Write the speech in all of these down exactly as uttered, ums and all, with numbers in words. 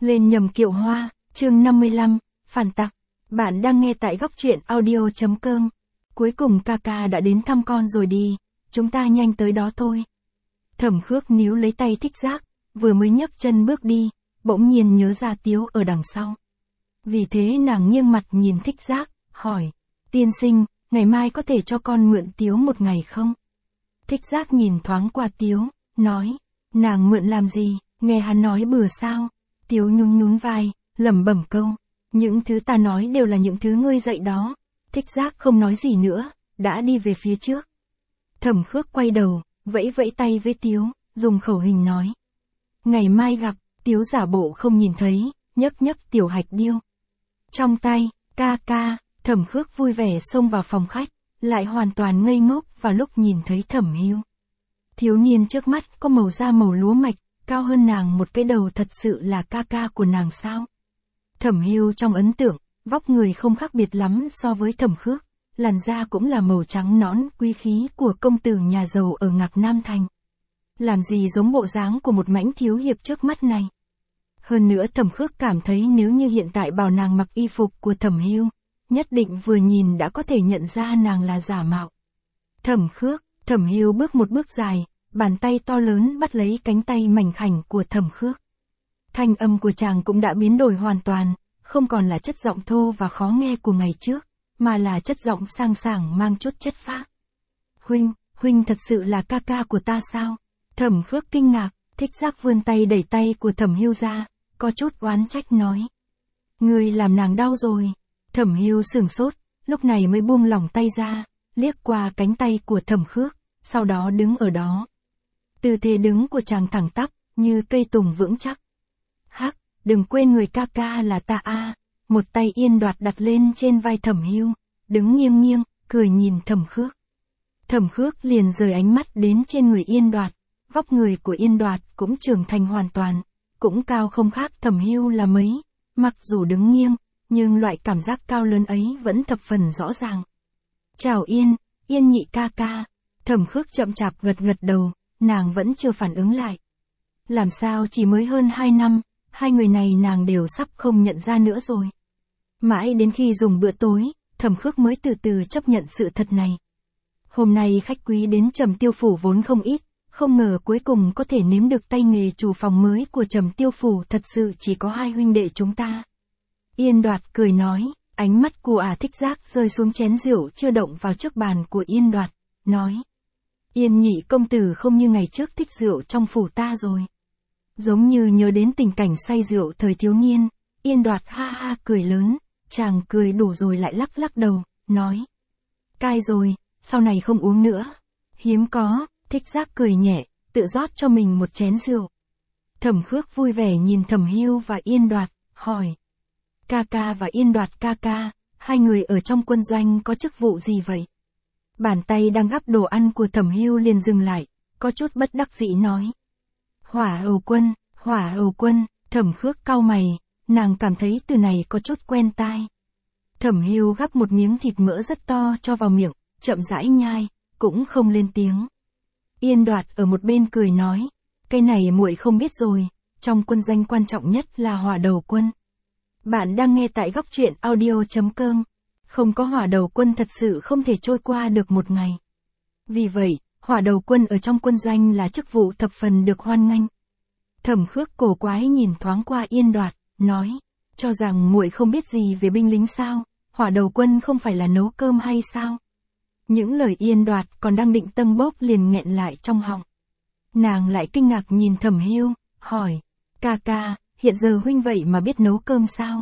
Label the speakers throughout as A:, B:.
A: Lên nhầm kiệu hoa, chương năm mươi lăm, phản tặc. Bạn đang nghe tại góc truyện audio chấm com. Cuối cùng ca ca đã đến thăm con rồi đi, chúng ta nhanh tới đó thôi. Thẩm Khước níu lấy tay Thích Giác, vừa mới nhấc chân bước đi, bỗng nhiên nhớ ra Tiếu ở đằng sau. Vì thế nàng nghiêng mặt nhìn Thích Giác, hỏi, tiên sinh, ngày mai có thể cho con mượn Tiếu một ngày không? Thích Giác nhìn thoáng qua Tiếu, nói, nàng mượn làm gì, nghe hắn nói bừa sao? Tiếu nhún nhún vai, lẩm bẩm câu, những thứ ta nói đều là những thứ ngươi dạy đó. Thích Giác không nói gì nữa, đã đi về phía trước. Thẩm Khước quay đầu, vẫy vẫy tay với Tiếu, dùng khẩu hình nói. Ngày mai gặp, Tiếu giả bộ không nhìn thấy, nhấc nhấc tiểu hạch điêu. Trong tay, ca ca, Thẩm Khước vui vẻ xông vào phòng khách, lại hoàn toàn ngây ngốc vào lúc nhìn thấy Thẩm Hưu. Thiếu niên trước mắt có màu da màu lúa mạch, cao hơn nàng một cái đầu, thật sự là ca ca của nàng sao? Thẩm Hưu trong ấn tượng, vóc người không khác biệt lắm so với Thẩm Khước, làn da cũng là màu trắng nõn quý khí của công tử nhà giàu ở Ngạc Nam Thành. Làm gì giống bộ dáng của một mãnh thiếu hiệp trước mắt này. Hơn nữa Thẩm Khước cảm thấy nếu như hiện tại bảo nàng mặc y phục của Thẩm Hưu, nhất định vừa nhìn đã có thể nhận ra nàng là giả mạo. Thẩm Khước, Thẩm Hưu bước một bước dài, bàn tay to lớn bắt lấy cánh tay mảnh khảnh của Thẩm Khước. Thanh âm của chàng cũng đã biến đổi hoàn toàn, không còn là chất giọng thô và khó nghe của ngày trước, mà là chất giọng sang sảng mang chút chất phác. Huynh, huynh thật sự là ca ca của ta sao? Thẩm Khước kinh ngạc, Thích Giác vươn tay đẩy tay của Thẩm Hưu ra, có chút oán trách nói. Ngươi làm nàng đau rồi. Thẩm Hưu sửng sốt, lúc này mới buông lỏng tay ra, liếc qua cánh tay của Thẩm Khước, sau đó đứng ở đó. Tư thế đứng của chàng thẳng tắp, như cây tùng vững chắc. Hắc, đừng quên người ca ca là ta a. Một tay Yên Đoạt đặt lên trên vai Thẩm Hưu, đứng nghiêng nghiêng, cười nhìn Thẩm Khước. Thẩm Khước liền rời ánh mắt đến trên người Yên Đoạt, vóc người của Yên Đoạt cũng trưởng thành hoàn toàn, cũng cao không khác Thẩm Hưu là mấy, mặc dù đứng nghiêng, nhưng loại cảm giác cao lớn ấy vẫn thập phần rõ ràng. Chào Yên, Yên nhị ca ca. Thẩm Khước chậm chạp gật gật đầu, nàng vẫn chưa phản ứng lại. Làm sao chỉ mới hơn hai năm, hai người này nàng đều sắp không nhận ra nữa rồi. Mãi đến khi dùng bữa tối, Thẩm Khước mới từ từ chấp nhận sự thật này. Hôm nay khách quý đến Trầm Tiêu Phủ vốn không ít, không ngờ cuối cùng có thể nếm được tay nghề chủ phòng mới của Trầm Tiêu Phủ, thật sự chỉ có hai huynh đệ chúng ta. Yên Đoạt cười nói, ánh mắt của ả Thích Giác rơi xuống chén rượu chưa động vào trước bàn của Yên Đoạt, nói. Yên nhị công tử không như ngày trước thích rượu trong phủ ta rồi. Giống như nhớ đến tình cảnh say rượu thời thiếu niên, Yên Đoạt ha ha cười lớn, chàng cười đủ rồi lại lắc lắc đầu, nói. Cai rồi, sau này không uống nữa. Hiếm có, Thích Giác cười nhẹ, tự rót cho mình một chén rượu. Thẩm Khước vui vẻ nhìn Thẩm Hưu và Yên Đoạt, hỏi. Ca ca và Yên Đoạt ca ca, hai người ở trong quân doanh có chức vụ gì vậy? Bàn tay đang gắp đồ ăn của Thẩm Hưu liền dừng lại, có chút bất đắc dĩ nói. Hỏa hầu quân, hỏa hầu quân. Thẩm Khước cau mày, nàng cảm thấy từ này có chút quen tai. Thẩm Hưu gắp một miếng thịt mỡ rất to cho vào miệng, chậm rãi nhai, cũng không lên tiếng. Yên Đoạt ở một bên cười nói, cái này muội không biết rồi, trong quân doanh quan trọng nhất là hỏa đầu quân. Bạn đang nghe tại góc truyện audio chấm com. Không có hỏa đầu quân thật sự không thể trôi qua được một ngày. Vì vậy, hỏa đầu quân ở trong quân doanh là chức vụ thập phần được hoan nghênh. Thẩm Khước cổ quái nhìn thoáng qua Yên Đoạt, nói, cho rằng muội không biết gì về binh lính sao, hỏa đầu quân không phải là nấu cơm hay sao? Những lời Yên Đoạt còn đang định tâng bốc liền nghẹn lại trong họng. Nàng lại kinh ngạc nhìn Thẩm Hưu, hỏi, ca ca, hiện giờ huynh vậy mà biết nấu cơm sao?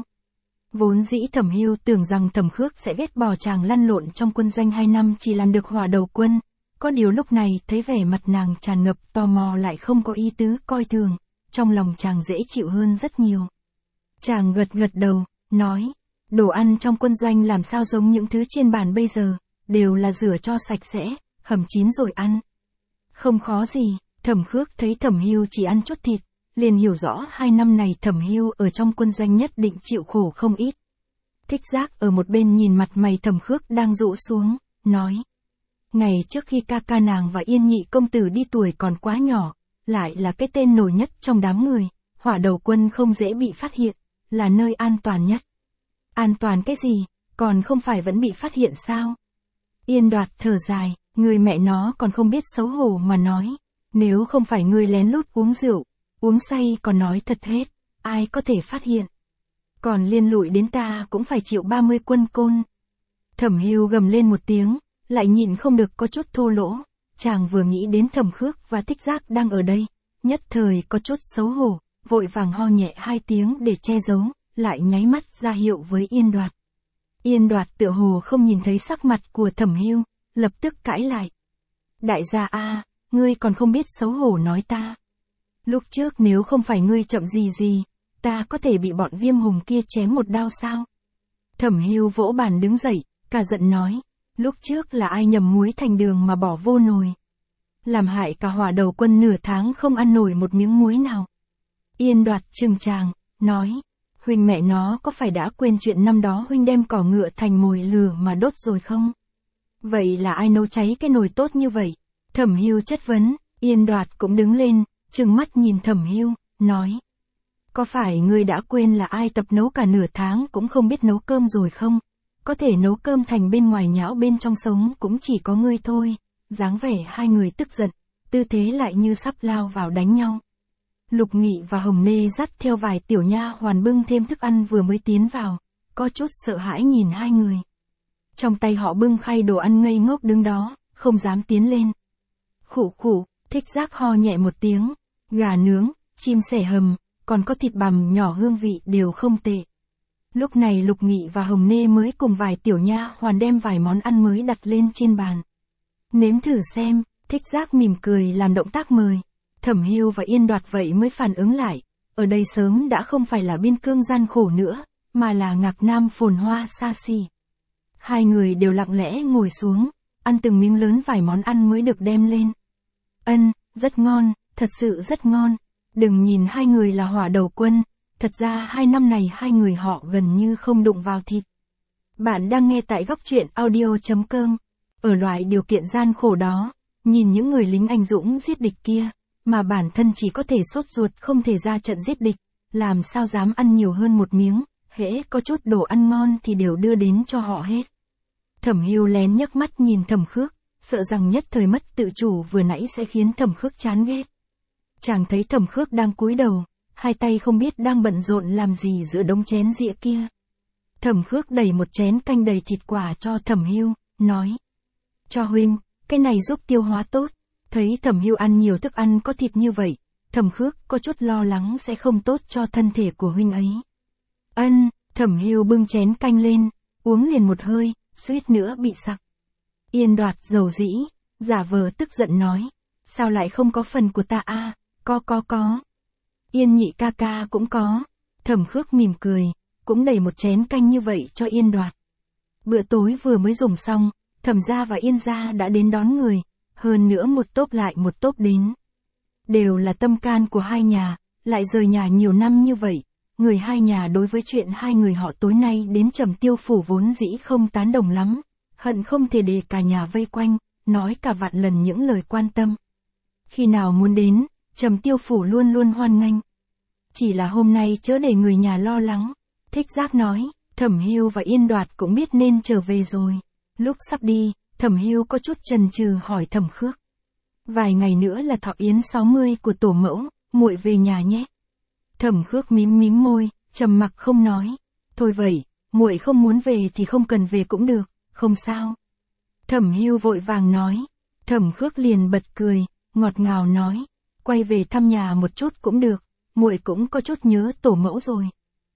A: Vốn dĩ Thẩm Hưu tưởng rằng Thẩm Khước sẽ ghét bỏ chàng lăn lộn trong quân doanh hai năm chỉ làm được hỏa đầu quân, có điều lúc này thấy vẻ mặt nàng tràn ngập tò mò lại không có ý tứ coi thường, trong lòng chàng dễ chịu hơn rất nhiều. Chàng gật gật đầu, nói, đồ ăn trong quân doanh làm sao giống những thứ trên bàn bây giờ, đều là rửa cho sạch sẽ, hầm chín rồi ăn. Không khó gì. Thẩm Khước thấy Thẩm Hưu chỉ ăn chút thịt, liền hiểu rõ hai năm này Thẩm Hưu ở trong quân doanh nhất định chịu khổ không ít. Thích Giác ở một bên nhìn mặt mày Thẩm Khước đang rũ xuống, nói. Ngày trước khi ca ca nàng và Yên nhị công tử đi tuổi còn quá nhỏ, lại là cái tên nổi nhất trong đám người, Hỏa Đầu Quân không dễ bị phát hiện, là nơi an toàn nhất. An toàn cái gì, còn không phải vẫn bị phát hiện sao? Yên Đoạt thở dài, người mẹ nó còn không biết xấu hổ mà nói. Nếu không phải người lén lút uống rượu, uống say còn nói thật hết, ai có thể phát hiện. Còn liên lụy đến ta cũng phải chịu ba mươi quân côn. Thẩm Hưu gầm lên một tiếng, lại nhịn không được có chút thô lỗ. Chàng vừa nghĩ đến Thẩm Khước và Thích Giác đang ở đây, nhất thời có chút xấu hổ, vội vàng ho nhẹ hai tiếng để che giấu, lại nháy mắt ra hiệu với Yên Đoạt. Yên Đoạt tựa hồ không nhìn thấy sắc mặt của Thẩm Hưu, lập tức cãi lại. Đại gia a, ngươi còn không biết xấu hổ nói ta. Lúc trước nếu không phải ngươi chậm gì gì, ta có thể bị bọn Viêm Hùng kia chém một đao sao? Thẩm Hưu vỗ bàn đứng dậy, cả giận nói, lúc trước là ai nhầm muối thành đường mà bỏ vô nồi. Làm hại cả Hỏa Đầu Quân nửa tháng không ăn nổi một miếng muối nào. Yên Đoạt trừng tràng, nói, huynh mẹ nó có phải đã quên chuyện năm đó huynh đem cỏ ngựa thành mồi lửa mà đốt rồi không? Vậy là ai nấu cháy cái nồi tốt như vậy? Thẩm Hưu chất vấn, Yên Đoạt cũng đứng lên, trừng mắt nhìn Thẩm Hưu, nói. Có phải ngươi đã quên là ai tập nấu cả nửa tháng cũng không biết nấu cơm rồi không? Có thể nấu cơm thành bên ngoài nhão bên trong sống cũng chỉ có ngươi thôi. Dáng vẻ hai người tức giận, tư thế lại như sắp lao vào đánh nhau. Lục Nghị và Hồng Nê dắt theo vài tiểu nha hoàn bưng thêm thức ăn vừa mới tiến vào, có chút sợ hãi nhìn hai người. Trong tay họ bưng khay đồ ăn ngây ngốc đứng đó, không dám tiến lên. Khụ khụ, Thích Giác ho nhẹ một tiếng, gà nướng, chim sẻ hầm, còn có thịt bằm nhỏ hương vị đều không tệ. Lúc này Lục Nghị và Hồng Nê mới cùng vài tiểu nha hoàn đem vài món ăn mới đặt lên trên bàn. Nếm thử xem, Thích Giác mỉm cười làm động tác mời. Thẩm Hưu và Yên Đoạt vậy mới phản ứng lại, ở đây sớm đã không phải là biên cương gian khổ nữa, mà là Ngạc Nam phồn hoa xa xỉ. Hai người đều lặng lẽ ngồi xuống, ăn từng miếng lớn vài món ăn mới được đem lên. Ân, rất ngon, thật sự rất ngon. Đừng nhìn hai người là Hỏa Đầu Quân, thật ra hai năm này hai người họ gần như không đụng vào thịt. Bạn đang nghe tại góc truyện audio chấm com. Ở loại điều kiện gian khổ đó, nhìn những người lính anh dũng giết địch kia, mà bản thân chỉ có thể sốt ruột không thể ra trận giết địch, làm sao dám ăn nhiều hơn một miếng, hễ có chút đồ ăn ngon thì đều đưa đến cho họ hết. Thẩm Hưu lén nhấc mắt nhìn Thẩm Khước, sợ rằng nhất thời mất tự chủ vừa nãy sẽ khiến Thẩm Khước chán ghét. Chàng thấy Thẩm Khước đang cúi đầu, hai tay không biết đang bận rộn làm gì giữa đống chén dĩa kia. Thẩm Khước đẩy một chén canh đầy thịt quả cho Thẩm Hưu, nói. Cho huynh, cái này giúp tiêu hóa tốt. Thấy Thẩm Hưu ăn nhiều thức ăn có thịt như vậy, Thẩm Khước có chút lo lắng sẽ không tốt cho thân thể của huynh ấy. Ân, Thẩm Hưu bưng chén canh lên, uống liền một hơi, suýt nữa bị sặc. Yên Đoạt dầu dĩ, giả vờ tức giận nói, sao lại không có phần của ta a? À? Có có có. Yên Nhị ca ca cũng có. Thẩm Khước mỉm cười, cũng đẩy một chén canh như vậy cho Yên Đoạt. Bữa tối vừa mới dùng xong, Thẩm gia và Yên gia đã đến đón người, hơn nữa một tốp lại một tốp đến. Đều là tâm can của hai nhà, lại rời nhà nhiều năm như vậy, người hai nhà đối với chuyện hai người họ tối nay đến Trầm Tiêu phủ vốn dĩ không tán đồng lắm, hận không thể để cả nhà vây quanh, nói cả vạn lần những lời quan tâm. Khi nào muốn đến, Trầm Tiêu phủ luôn luôn hoan nghênh. Chỉ là hôm nay chớ để người nhà lo lắng. Thích Giác nói, Thẩm Hưu và Yên Đoạt cũng biết nên trở về rồi. Lúc sắp đi, Thẩm Hưu có chút chần chừ hỏi Thẩm Khước. Vài ngày nữa là thọ yến sáu mươi của tổ mẫu, muội về nhà nhé. Thẩm Khước mím mím môi, trầm mặc không nói. Thôi vậy, muội không muốn về thì không cần về cũng được, không sao. Thẩm Hưu vội vàng nói. Thẩm Khước liền bật cười, ngọt ngào nói, quay về thăm nhà một chút cũng được, muội cũng có chút nhớ tổ mẫu rồi.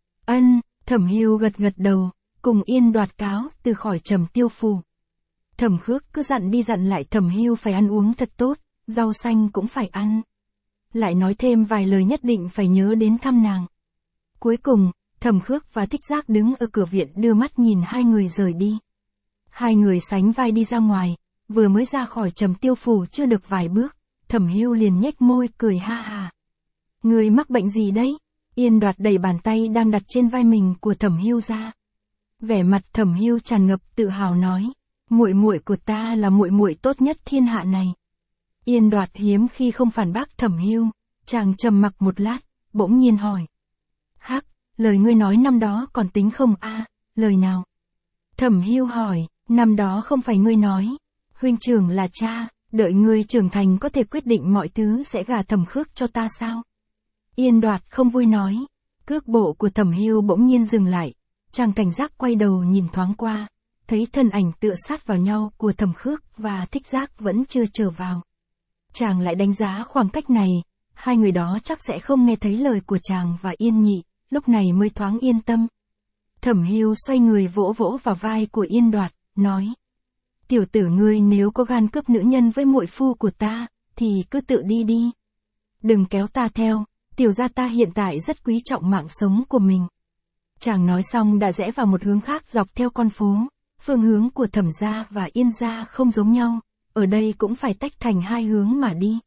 A: Ân, Thẩm Hưu gật gật đầu, cùng Yên Đoạt cáo từ khỏi Trầm Tiêu phủ. Thẩm Khước cứ dặn đi dặn lại Thẩm Hưu phải ăn uống thật tốt, rau xanh cũng phải ăn. Lại nói thêm vài lời nhất định phải nhớ đến thăm nàng. Cuối cùng, Thẩm Khước và Thích Giác đứng ở cửa viện đưa mắt nhìn hai người rời đi. Hai người sánh vai đi ra ngoài, vừa mới ra khỏi Trầm Tiêu phủ chưa được vài bước, Thẩm Hưu liền nhếch môi cười ha ha. Người mắc bệnh gì đấy? Yên Đoạt đẩy bàn tay đang đặt trên vai mình của Thẩm Hưu ra. Vẻ mặt Thẩm Hưu tràn ngập tự hào nói, muội muội của ta là muội muội tốt nhất thiên hạ này. Yên Đoạt hiếm khi không phản bác Thẩm Hưu, chàng trầm mặc một lát, bỗng nhiên hỏi. Hắc, lời ngươi nói năm đó còn tính không a? Lời nào? Thẩm Hưu hỏi, năm đó không phải ngươi nói. Huynh trưởng là cha, đợi ngươi trưởng thành có thể quyết định mọi thứ sẽ gả Thẩm Khước cho ta sao? Yên Đoạt không vui nói. Cước bộ của Thẩm Hưu bỗng nhiên dừng lại. Chàng cảnh giác quay đầu nhìn thoáng qua. Thấy thân ảnh tựa sát vào nhau của Thẩm Khước và Thích Giác vẫn chưa trở vào. Chàng lại đánh giá khoảng cách này. Hai người đó chắc sẽ không nghe thấy lời của chàng và Yên Nhị. Lúc này mới thoáng yên tâm. Thẩm Hưu xoay người vỗ vỗ vào vai của Yên Đoạt, nói. Tiểu tử ngươi nếu có gan cướp nữ nhân với muội phu của ta, thì cứ tự đi đi. Đừng kéo ta theo, tiểu gia ta hiện tại rất quý trọng mạng sống của mình. Chàng nói xong đã rẽ vào một hướng khác dọc theo con phố. Phương hướng của Thẩm gia và Yên gia không giống nhau, ở đây cũng phải tách thành hai hướng mà đi.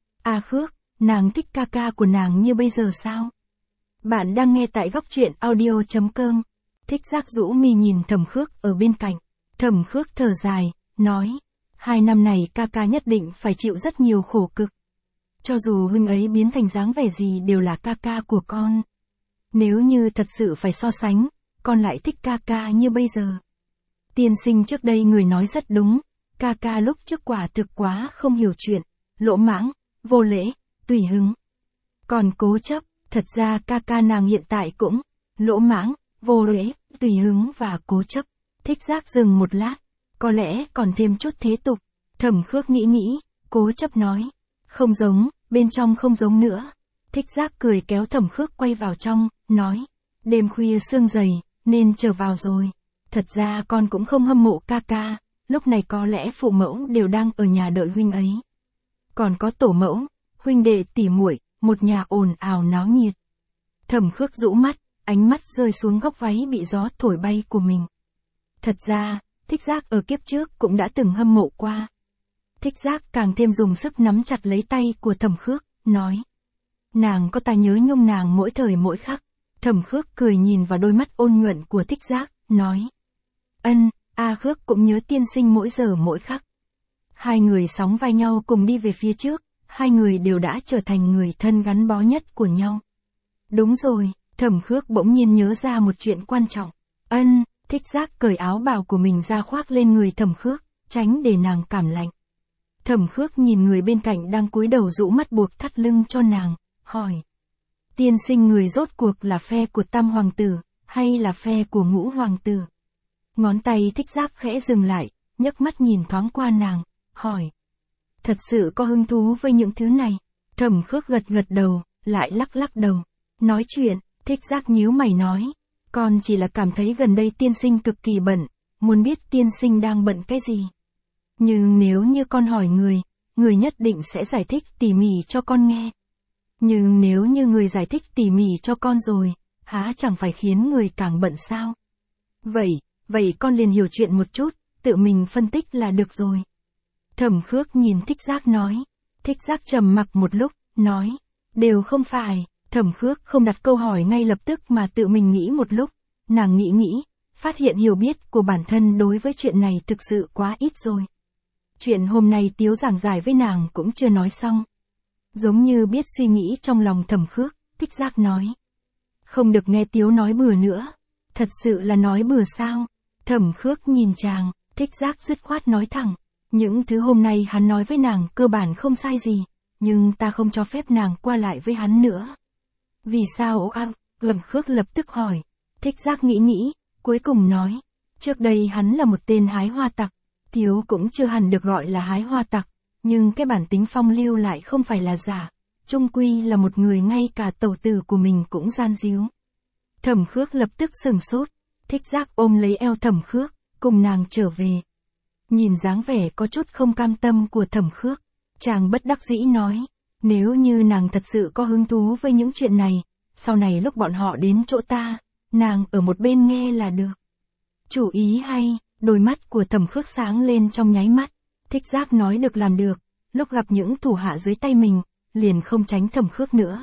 A: A Khước, nàng thích ca ca của nàng như bây giờ sao? Bạn đang nghe tại góc truyện audio chấm com. Thích Giác rũ mi nhìn Thẩm Khước ở bên cạnh. Thẩm Khước thở dài, nói. Hai năm này ca ca nhất định phải chịu rất nhiều khổ cực. Cho dù huynh ấy biến thành dáng vẻ gì đều là ca ca của con. Nếu như thật sự phải so sánh, con lại thích ca ca như bây giờ. Tiên sinh trước đây người nói rất đúng. Ca ca lúc trước quả thực quá không hiểu chuyện, lỗ mãng, vô lễ, tùy hứng. Còn cố chấp, thật ra ca ca nàng hiện tại cũng lỗ mãng, vô lễ, tùy hứng và cố chấp. Thích Giác dừng một lát, có lẽ còn thêm chút thế tục. Thẩm Khước nghĩ nghĩ, cố chấp nói. Không giống, bên trong không giống nữa. Thích Giác cười kéo Thẩm Khước quay vào trong, nói. Đêm khuya sương dày, nên trở vào rồi. Thật ra con cũng không hâm mộ ca ca, lúc này có lẽ phụ mẫu đều đang ở nhà đợi huynh ấy. Còn có tổ mẫu, huynh đệ tỉ muội, một nhà ồn ào náo nhiệt. Thẩm Khước rũ mắt, ánh mắt rơi xuống góc váy bị gió thổi bay của mình. Thật ra, Thích Giác ở kiếp trước cũng đã từng hâm mộ qua. Thích Giác càng thêm dùng sức nắm chặt lấy tay của Thẩm Khước, nói. Nàng có ta nhớ nhung nàng mỗi thời mỗi khắc. Thẩm Khước cười nhìn vào đôi mắt ôn nhuận của Thích Giác, nói. Ân, A Khước cũng nhớ tiên sinh mỗi giờ mỗi khắc. Hai người sóng vai nhau cùng đi về phía trước, hai người đều đã trở thành người thân gắn bó nhất của nhau. Đúng rồi, Thẩm Khước bỗng nhiên nhớ ra một chuyện quan trọng. Ân, Thích Giác cởi áo bào của mình ra khoác lên người Thẩm Khước, tránh để nàng cảm lạnh. Thẩm Khước nhìn người bên cạnh đang cúi đầu rũ mắt buộc thắt lưng cho nàng, hỏi. Tiên sinh người rốt cuộc là phe của Tam Hoàng tử, hay là phe của Ngũ Hoàng tử? Ngón tay Thích Giác khẽ dừng lại, nhấc mắt nhìn thoáng qua nàng, hỏi. Thật sự có hứng thú với những thứ này? Thẩm Khước gật gật đầu, lại lắc lắc đầu. Nói chuyện, Thích Giác nhíu mày nói. Con chỉ là cảm thấy gần đây tiên sinh cực kỳ bận, muốn biết tiên sinh đang bận cái gì. Nhưng nếu như con hỏi người, người nhất định sẽ giải thích tỉ mỉ cho con nghe. Nhưng nếu như người giải thích tỉ mỉ cho con rồi, há chẳng phải khiến người càng bận sao? Vậy, vậy con liền hiểu chuyện một chút, tự mình phân tích là được rồi. Thẩm Khước nhìn Thích Giác nói. Thích Giác trầm mặc một lúc, nói. Đều không phải. Thẩm Khước không đặt câu hỏi ngay lập tức mà tự mình nghĩ một lúc. Nàng nghĩ nghĩ, phát hiện hiểu biết của bản thân đối với chuyện này thực sự quá ít rồi. Chuyện hôm nay Tiếu giảng giải với nàng cũng chưa nói xong. Giống như biết suy nghĩ trong lòng Thẩm Khước, Thích Giác nói. Không được nghe Tiếu nói bừa nữa. Thật sự là nói bừa sao? Thẩm Khước nhìn chàng, Thích Giác dứt khoát nói thẳng. Những thứ hôm nay hắn nói với nàng cơ bản không sai gì, nhưng ta không cho phép nàng qua lại với hắn nữa. Vì sao a? Thẩm Khước lập tức hỏi. Thích Giác nghĩ nghĩ, cuối cùng nói. Trước đây hắn là một tên hái hoa tặc. Tiếu cũng chưa hẳn được gọi là hái hoa tặc, nhưng cái bản tính phong lưu lại không phải là giả. Trung quy là một người ngay cả tẩu tử của mình cũng gian díu. Thẩm Khước lập tức sừng sốt. Thích Giác ôm lấy eo Thẩm Khước, cùng nàng trở về. Nhìn dáng vẻ có chút không cam tâm của Thẩm Khước, chàng bất đắc dĩ nói. Nếu như nàng thật sự có hứng thú với những chuyện này, sau này lúc bọn họ đến chỗ ta, nàng ở một bên nghe là được. Chủ ý hay, đôi mắt của Thẩm Khước sáng lên trong nháy mắt. Thích Giác nói được làm được, lúc gặp những thủ hạ dưới tay mình, liền không tránh Thẩm Khước nữa.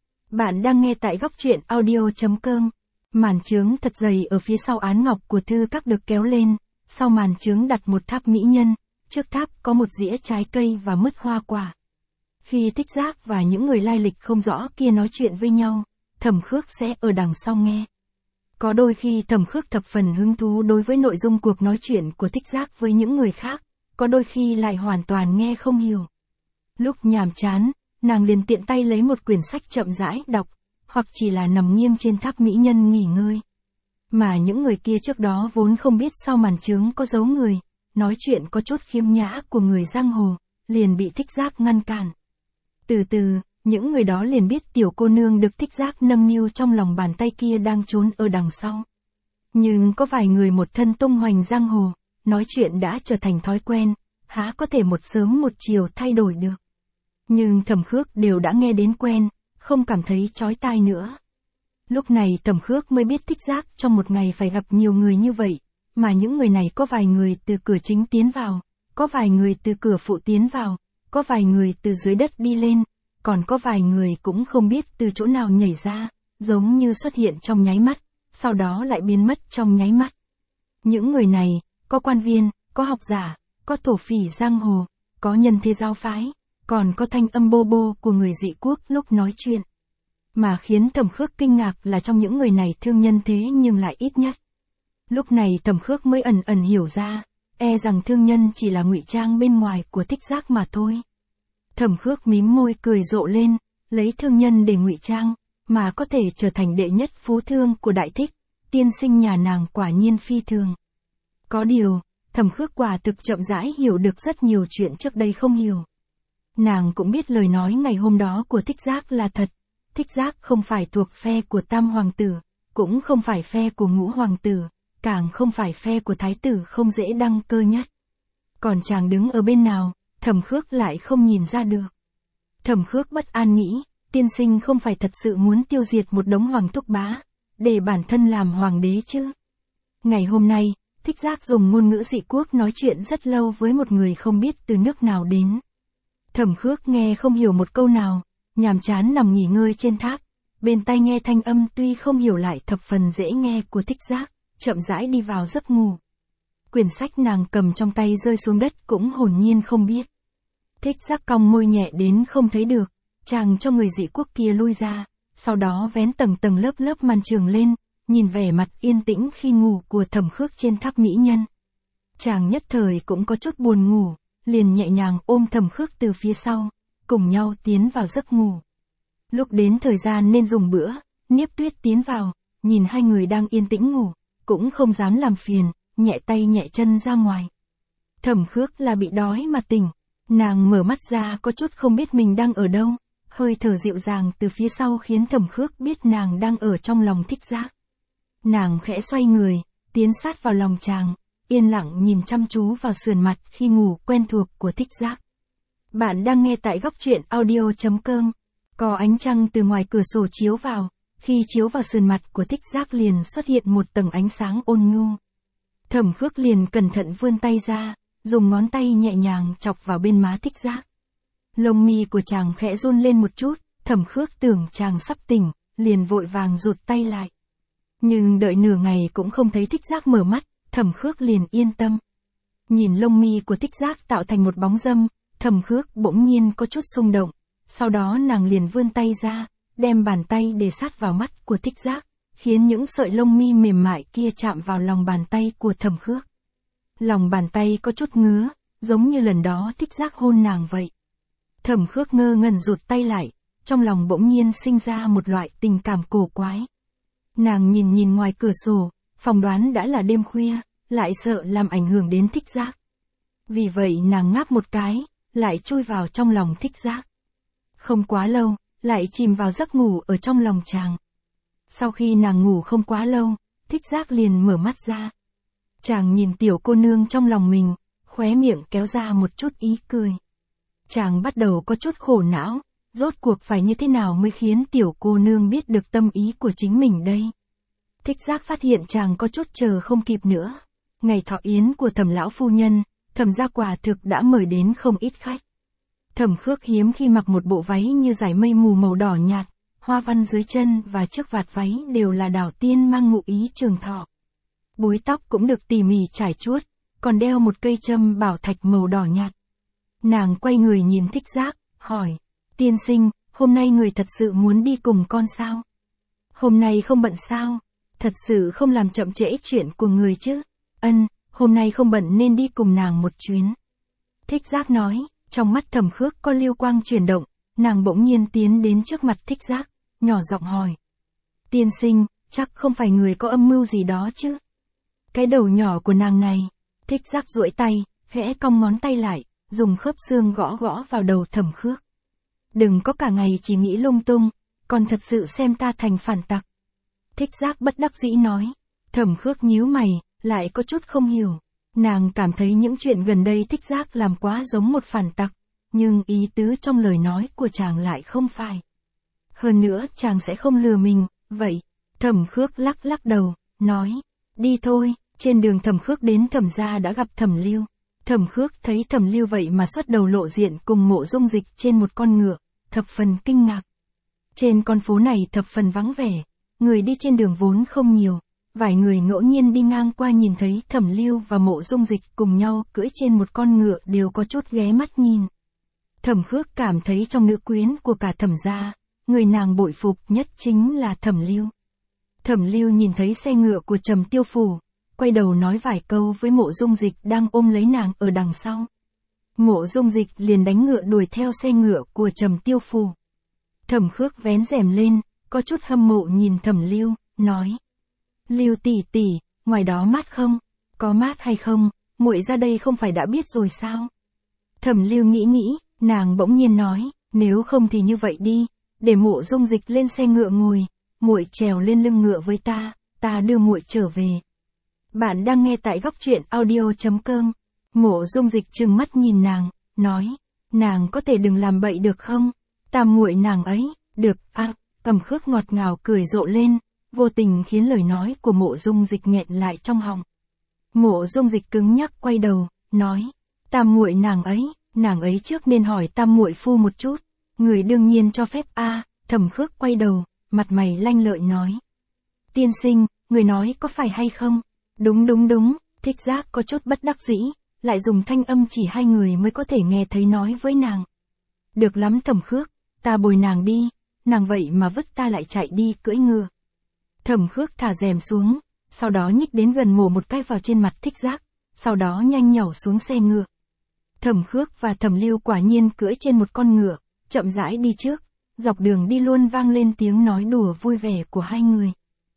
A: Bạn đang nghe tại góc truyện audio chấm com. Màn chướng thật dày ở phía sau án ngọc của thư các được kéo lên, sau màn chướng đặt một tháp mỹ nhân, trước tháp có một dĩa trái cây và mứt hoa quả. Khi Thích Giác và những người lai lịch không rõ kia nói chuyện với nhau, Thẩm Khước sẽ ở đằng sau nghe. Có đôi khi Thẩm Khước thập phần hứng thú đối với nội dung cuộc nói chuyện của Thích Giác với những người khác, có đôi khi lại hoàn toàn nghe không hiểu. Lúc nhàm chán, nàng liền tiện tay lấy một quyển sách chậm rãi đọc, hoặc chỉ là nằm nghiêng trên tháp mỹ nhân nghỉ ngơi. Mà những người kia trước đó vốn không biết sau màn trướng có giấu người, nói chuyện có chút khiêm nhã của người giang hồ, liền bị Thích Giác ngăn cản. Từ từ, những người đó liền biết tiểu cô nương được Thích Giác nâng niu trong lòng bàn tay kia đang trốn ở đằng sau. Nhưng có vài người một thân tung hoành giang hồ, nói chuyện đã trở thành thói quen, há có thể một sớm một chiều thay đổi được. Nhưng Thẩm Khước đều đã nghe đến quen, không cảm thấy chói tai nữa. Lúc này Thẩm Khước mới biết Thích Giác trong một ngày phải gặp nhiều người như vậy, mà những người này có vài người từ cửa chính tiến vào, có vài người từ cửa phụ tiến vào, có vài người từ dưới đất đi lên, còn có vài người cũng không biết từ chỗ nào nhảy ra, giống như xuất hiện trong nháy mắt, sau đó lại biến mất trong nháy mắt. Những người này, có quan viên, có học giả, có thổ phỉ giang hồ, có nhân thế giáo phái, còn có thanh âm bô bô của người dị quốc lúc nói chuyện. Mà khiến Thẩm Khước kinh ngạc là trong những người này thương nhân thế nhưng lại ít nhất. Lúc này Thẩm Khước mới ẩn ẩn hiểu ra, e rằng thương nhân chỉ là ngụy trang bên ngoài của Thích Giác mà thôi. Thẩm Khước mím môi cười rộ lên, lấy thương nhân để ngụy trang, mà có thể trở thành đệ nhất phú thương của Đại Thích, tiên sinh nhà nàng quả nhiên phi thường. Có điều, Thẩm Khước quả thực chậm rãi hiểu được rất nhiều chuyện trước đây không hiểu. Nàng cũng biết lời nói ngày hôm đó của Thích Giác là thật, Thích Giác không phải thuộc phe của Tam Hoàng tử, cũng không phải phe của Ngũ Hoàng tử, càng không phải phe của Thái tử không dễ đăng cơ nhất. Còn chàng đứng ở bên nào, Thẩm Khước lại không nhìn ra được. Thẩm Khước bất an nghĩ, tiên sinh không phải thật sự muốn tiêu diệt một đống hoàng thúc bá, để bản thân làm hoàng đế chứ. Ngày hôm nay, Thích Giác dùng ngôn ngữ dị quốc nói chuyện rất lâu với một người không biết từ nước nào đến. Thẩm Khước nghe không hiểu một câu nào, nhàm chán nằm nghỉ ngơi trên tháp, bên tai nghe thanh âm tuy không hiểu lại thập phần dễ nghe của Thích Giác, chậm rãi đi vào giấc ngủ. Quyển sách nàng cầm trong tay rơi xuống đất cũng hồn nhiên không biết. Thích Giác cong môi nhẹ đến không thấy được, chàng cho người dị quốc kia lui ra, sau đó vén tầng tầng lớp lớp màn trường lên, nhìn vẻ mặt yên tĩnh khi ngủ của Thẩm Khước trên tháp mỹ nhân. Chàng nhất thời cũng có chút buồn ngủ, liền nhẹ nhàng ôm Thẩm Khước từ phía sau, cùng nhau tiến vào giấc ngủ. Lúc đến thời gian nên dùng bữa, Niếp Tuyết tiến vào, nhìn hai người đang yên tĩnh ngủ, cũng không dám làm phiền, nhẹ tay nhẹ chân ra ngoài. Thẩm Khước là bị đói mà tỉnh, nàng mở mắt ra có chút không biết mình đang ở đâu, hơi thở dịu dàng từ phía sau khiến Thẩm Khước biết nàng đang ở trong lòng Thích Giác. Nàng khẽ xoay người, tiến sát vào lòng chàng, yên lặng nhìn chăm chú vào sườn mặt khi ngủ quen thuộc của Thích Giác. Bạn đang nghe tại góc truyện audio chấm com. Có ánh trăng từ ngoài cửa sổ chiếu vào, khi chiếu vào sườn mặt của Thích Giác liền xuất hiện một tầng ánh sáng ôn nhu. Thẩm Khước liền cẩn thận vươn tay ra, dùng ngón tay nhẹ nhàng chọc vào bên má Thích Giác. Lông mi của chàng khẽ run lên một chút, Thẩm Khước tưởng chàng sắp tỉnh, liền vội vàng rụt tay lại. Nhưng đợi nửa ngày cũng không thấy Thích Giác mở mắt, Thẩm Khước liền yên tâm. Nhìn lông mi của Thích Giác tạo thành một bóng râm, Thẩm Khước bỗng nhiên có chút xung động, sau đó nàng liền vươn tay ra, đem bàn tay để sát vào mắt của Thích Giác, khiến những sợi lông mi mềm mại kia chạm vào lòng bàn tay của Thẩm Khước. Lòng bàn tay có chút ngứa, giống như lần đó Thích Giác hôn nàng vậy. Thẩm Khước ngơ ngẩn rụt tay lại, trong lòng bỗng nhiên sinh ra một loại tình cảm cổ quái. Nàng nhìn nhìn ngoài cửa sổ, phỏng đoán đã là đêm khuya, lại sợ làm ảnh hưởng đến Thích Giác. Vì vậy nàng ngáp một cái, lại chui vào trong lòng Thích Giác. Không quá lâu, lại chìm vào giấc ngủ ở trong lòng chàng. Sau khi nàng ngủ không quá lâu, Thích Giác liền mở mắt ra. Chàng nhìn tiểu cô nương trong lòng mình, khóe miệng kéo ra một chút ý cười. Chàng bắt đầu có chút khổ não, rốt cuộc phải như thế nào mới khiến tiểu cô nương biết được tâm ý của chính mình đây. Thích Giác phát hiện chàng có chút chờ không kịp nữa. Ngày thọ yến của Thẩm lão phu nhân, Thẩm gia quả thực đã mời đến không ít khách. Thẩm Khước hiếm khi mặc một bộ váy như dải mây mù màu đỏ nhạt, hoa văn dưới chân và chiếc vạt váy đều là đảo tiên mang ngụ ý trường thọ. Búi tóc cũng được tỉ mỉ trải chuốt, còn đeo một cây châm bảo thạch màu đỏ nhạt. Nàng quay người nhìn Thích Giác, hỏi, Tiên sinh, hôm nay người thật sự muốn đi cùng con sao? Hôm nay không bận sao? Thật sự không làm chậm trễ chuyện của người chứ? Ân, hôm nay không bận nên đi cùng nàng một chuyến. Thích Giác nói, trong mắt Thẩm Khước có lưu quang chuyển động, nàng bỗng nhiên tiến đến trước mặt Thích Giác, nhỏ giọng hỏi. Tiên sinh, chắc không phải người có âm mưu gì đó chứ? Cái đầu nhỏ của nàng này, Thích Giác duỗi tay, khẽ cong ngón tay lại, dùng khớp xương gõ gõ vào đầu Thẩm Khước. Đừng có cả ngày chỉ nghĩ lung tung, còn thật sự xem ta thành phản tặc. Thích Giác bất đắc dĩ nói. Thẩm Khước nhíu mày, lại có chút không hiểu. Nàng cảm thấy những chuyện gần đây Thích Giác làm quá giống một phản tặc, nhưng ý tứ trong lời nói của chàng lại không phải. Hơn nữa chàng sẽ không lừa mình, vậy. Thẩm Khước lắc lắc đầu, nói, đi thôi. Trên đường Thẩm Khước đến Thẩm gia đã gặp Thẩm Lưu. Thẩm Khước thấy Thẩm Lưu vậy mà xuất đầu lộ diện cùng Mộ Dung Dịch trên một con ngựa, thập phần kinh ngạc. Trên con phố này thập phần vắng vẻ, người đi trên đường vốn không nhiều, vài người ngẫu nhiên đi ngang qua nhìn thấy Thẩm Lưu và Mộ Dung Dịch cùng nhau cưỡi trên một con ngựa đều có chút ghé mắt nhìn. Thẩm Khước cảm thấy trong nữ quyến của cả Thẩm gia, người nàng bội phục nhất chính là Thẩm Lưu. Thẩm Lưu nhìn thấy xe ngựa của Trầm Tiêu Phủ, quay đầu nói vài câu với Mộ Dung Dịch đang ôm lấy nàng ở đằng sau. Mộ Dung Dịch liền đánh ngựa đuổi theo xe ngựa của Trầm Tiêu Phủ. Thẩm Khước vén rèm lên, có chút hâm mộ nhìn Thẩm Lưu, nói. Lưu tỷ tỷ, ngoài đó mát không? Có mát hay không, muội ra đây không phải đã biết rồi sao? Thẩm Lưu nghĩ nghĩ, nàng bỗng nhiên nói, nếu không thì như vậy đi, để Mộ Dung Dịch lên xe ngựa ngồi, muội trèo lên lưng ngựa với ta, ta đưa muội trở về. Bạn đang nghe tại góc truyện audio chấm com. Mộ Dung Dịch trừng mắt nhìn nàng, nói, nàng có thể đừng làm bậy được không? Ta muội nàng ấy, được, à, Thẩm Khước ngọt ngào cười rộ lên, vô tình khiến lời nói của Mộ Dung Dịch nghẹn lại trong họng. Mộ Dung Dịch cứng nhắc quay đầu, nói, ta muội nàng ấy, nàng ấy trước nên hỏi ta muội phu một chút, người đương nhiên cho phép a. À, Thẩm Khước quay đầu, mặt mày lanh lợi nói. Tiên sinh, người nói có phải hay không? Đúng đúng đúng, Thích Giác có chút bất đắc dĩ, lại dùng thanh âm chỉ hai người mới có thể nghe thấy nói với nàng. Được lắm Thẩm Khước, ta bồi nàng đi, nàng vậy mà vứt ta lại chạy đi cưỡi ngựa. Thẩm Khước thả rèm xuống, sau đó nhích đến gần mổ một cái vào trên mặt Thích Giác, sau đó nhanh nhảu xuống xe ngựa. Thẩm Khước và Thẩm Lưu quả nhiên cưỡi trên một con ngựa, chậm rãi đi trước, dọc đường đi luôn vang lên tiếng nói đùa vui vẻ của hai người.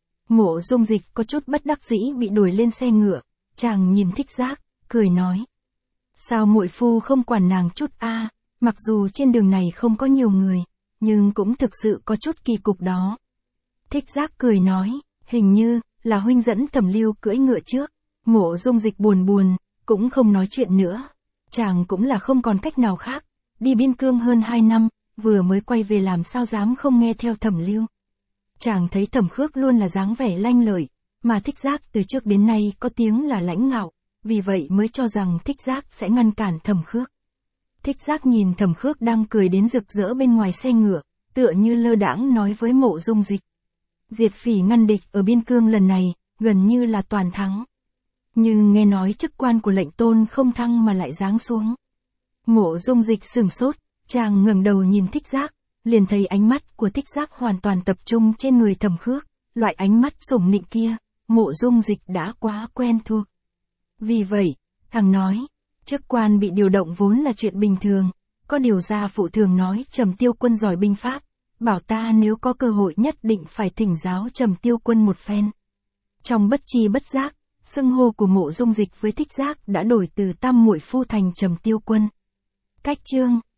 A: Mộ Dung Dịch có chút bất đắc dĩ bị đuổi lên xe ngựa, chàng nhìn Thích Giác, cười nói. Sao muội phu không quản nàng chút a? À, mặc dù trên đường này không có nhiều người, nhưng cũng thực sự có chút kỳ cục đó. Thích Giác cười nói, hình như là huynh dẫn Thẩm Lưu cưỡi ngựa trước. Mộ Dung Dịch buồn buồn, cũng không nói chuyện nữa. Chàng cũng là không còn cách nào khác, đi biên cương hơn hai năm, vừa mới quay về làm sao dám không nghe theo Thẩm Lưu. Chàng thấy Thẩm Khước luôn là dáng vẻ lanh lợi, mà Thích Giác từ trước đến nay có tiếng là lãnh ngạo, vì vậy mới cho rằng Thích Giác sẽ ngăn cản Thẩm Khước. Thích Giác nhìn Thẩm Khước đang cười đến rực rỡ bên ngoài xe ngựa, tựa như lơ đãng nói với Mộ Dung Dịch. Diệt phỉ ngăn địch ở biên cương lần này, gần như là toàn thắng. Nhưng nghe nói chức quan của lệnh tôn không thăng mà lại giáng xuống. Mộ Dung Dịch sửng sốt, chàng ngẩng đầu nhìn Thích Giác, liền thấy ánh mắt của Thích Giác hoàn toàn tập trung trên người Thẩm Khước, loại ánh mắt sủng nịnh kia, Mộ Dung Dịch đã quá quen thuộc. Vì vậy, thằng nói, chức quan bị điều động vốn là chuyện bình thường, có điều gia phụ thường nói Trầm Tiêu Quân giỏi binh pháp, bảo ta nếu có cơ hội nhất định phải thỉnh giáo Trầm Tiêu Quân một phen. Trong bất chi bất giác, xưng hô của Mộ Dung Dịch với Thích Giác đã đổi từ Tam muội phu thành Trầm Tiêu Quân. Cách chương